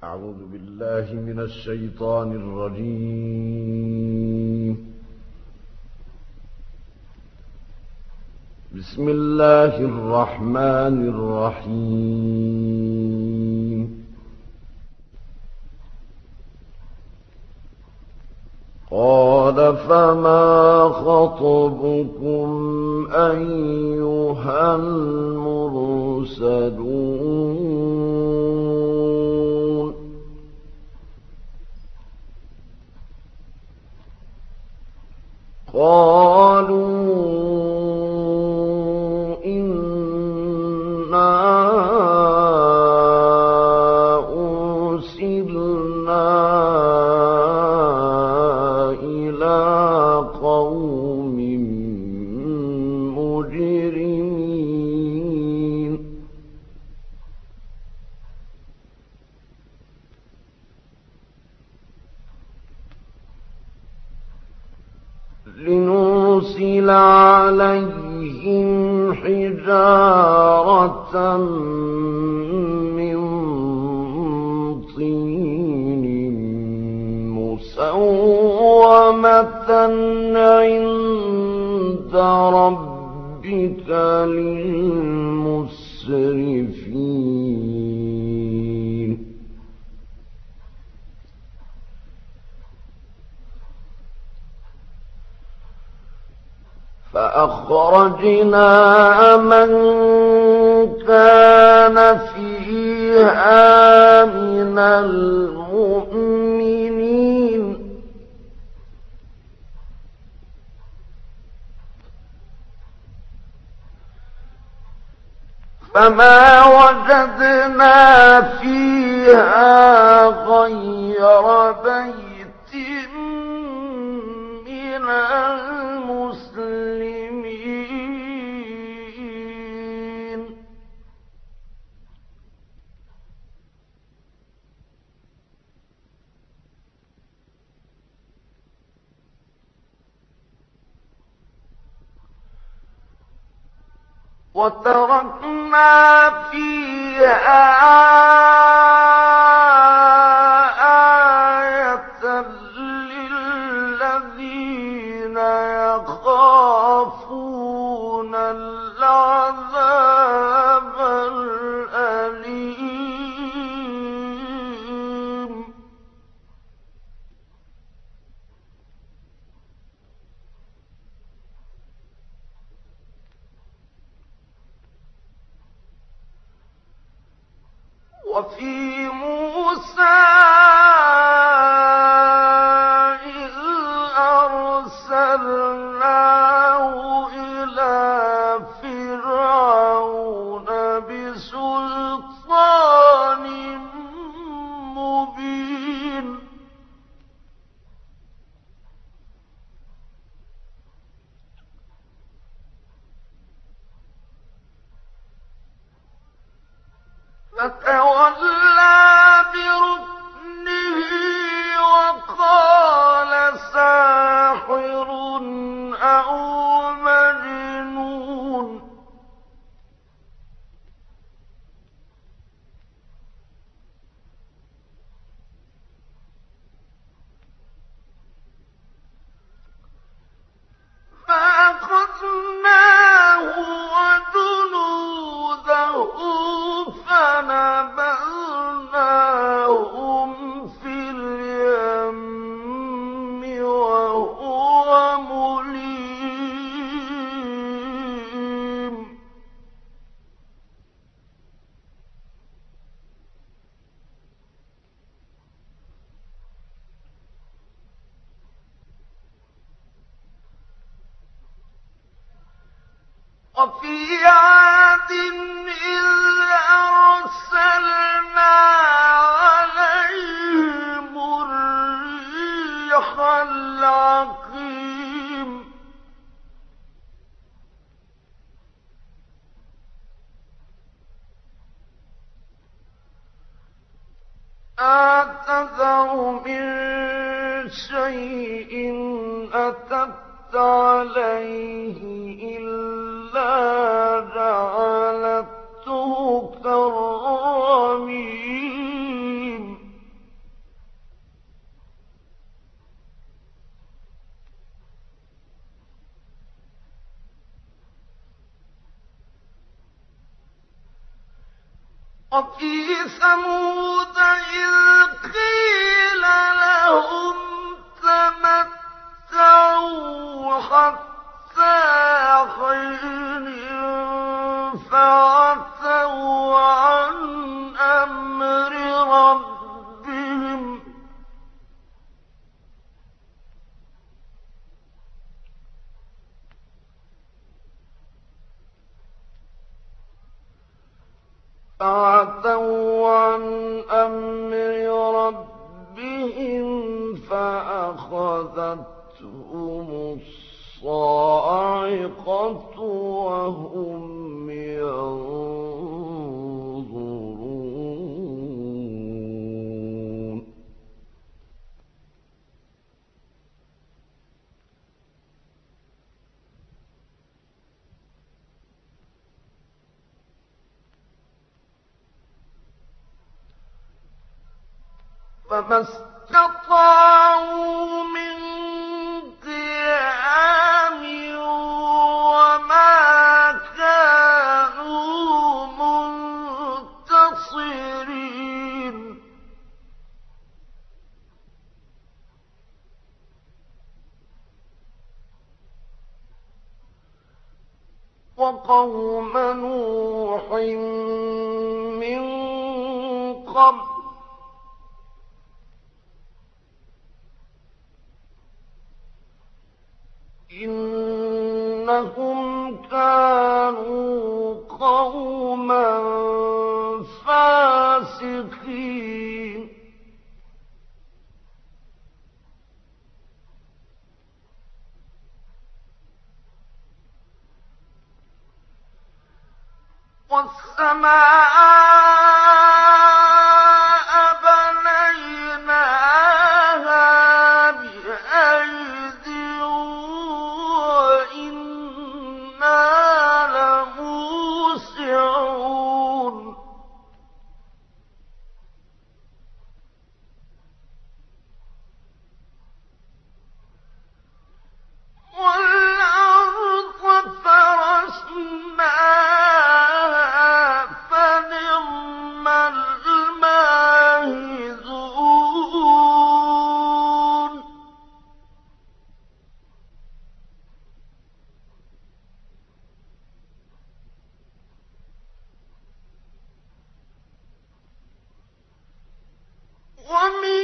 أعوذ بالله من الشيطان الرجيم. بسم الله الرحمن الرحيم. قال فما خطبكم أيها المرسلون. قالوا إنا أرسلنا إلى قوم مجرمين. لنرسل عليهم حجارة من طين مسومة عند ربك للمسرفين. فأخرجنا من كان فيها من المؤمنين فما وجدنا فيها غير بيت من المسلمين. وتركنا فيها آية للذين يخافون العذاب الأليم. وفي موسى إذ أرسلناه إلى فرعون بسلطان مبين. فتولى بركنه وقال ساحر أو مجنون. فأخذناه وجنوده فنبذناهم في اليم وهو مليم. وفي عاد إذ أرسلنا عليهم الريح العقيم. أتذر من شيء أتت عليه إلا جعلته كالرميم. وفي ثمود إذ قيل لهم تمتعوا حتى حين فعتوا عن أمر ربهم فأخذتهم الصاعقة وهم ينظرون فما استطاعوا من قيام وما كانوا منتصرين وقوم نوح من قبل إنهم كانوا قوما فاسقين والسماء بنيناها بأيد وإنا لموسعون والأرض فرشناها فنعم الماهدون ومن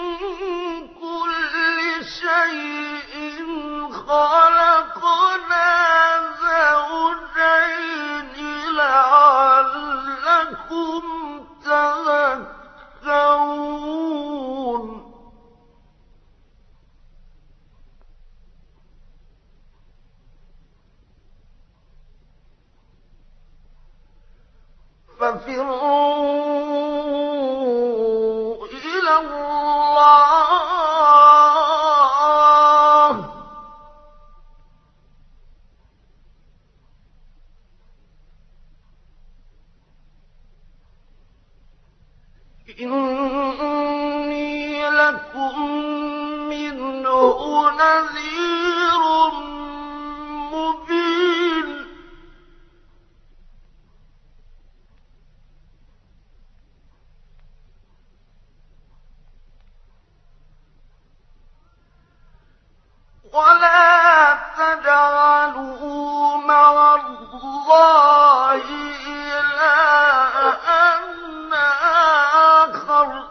كل شيء خلقنا زوجين لعلكم تذكرون ففروا إلى الله إني لكم منه نذير مبين ولا تجعلوا مع الله إلها آخر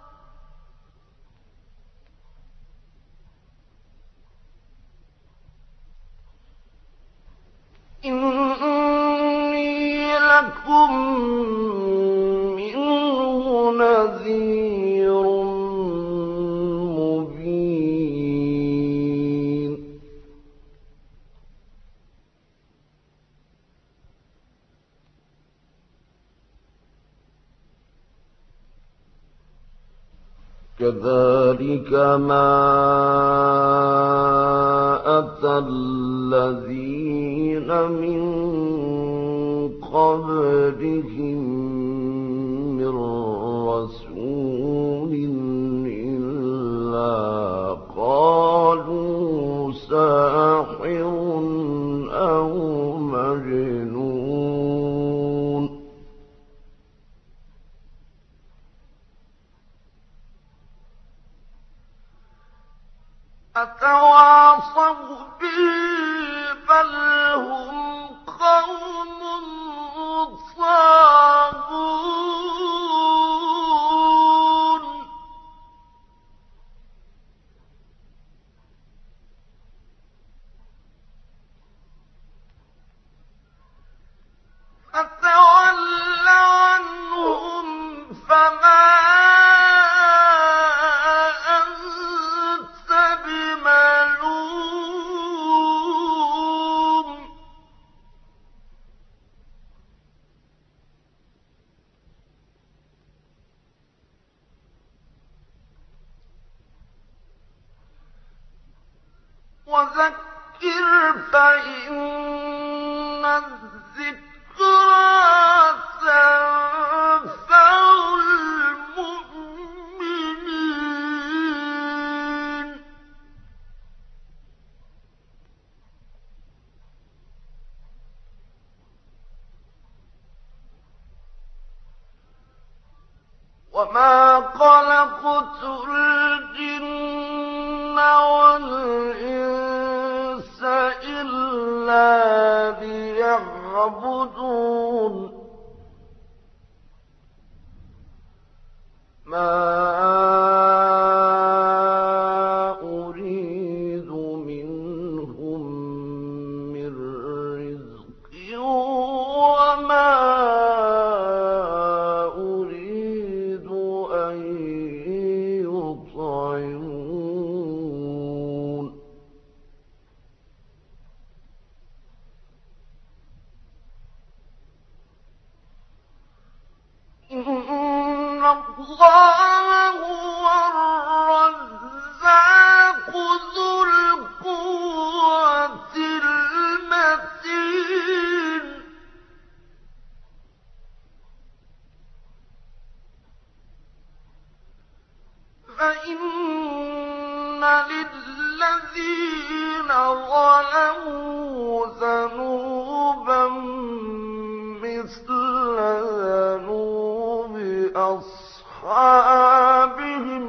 إني لكم منه نذير مبين كذلك ما أتى الذين من قبلهم من رسول إلا قالوا ساحر أو مجنون أتواصوا به بل هم قوم طاغون فتول عنهم فما أنت بملوم وذكر فإن الذكرى تنفع المؤمنين وما خلقت الجن والإنس إلا ليعبدون ما أريد منهم من رزق وما أريد أن يطعمون إن الله هو الرزاق ذو القوة المتين فإن للذين ظلموا ذنوبا مثل ذنوب أصحابهم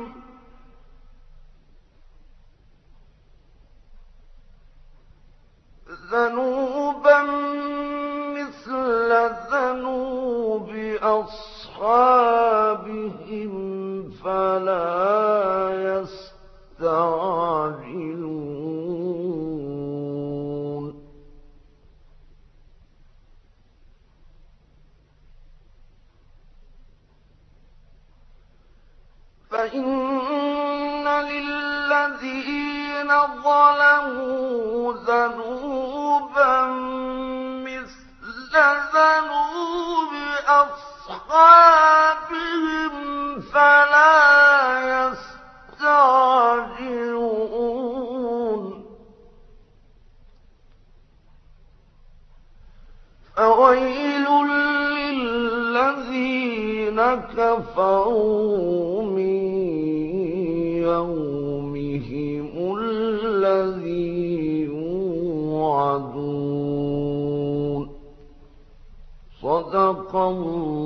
فلا يستعجلون فإن للذين ظلموا ذنوبا مثل ذنوب أصحابهم فلا يستعجلون فويل للذين كفروا من يومهم الذي يوعدون صدق الله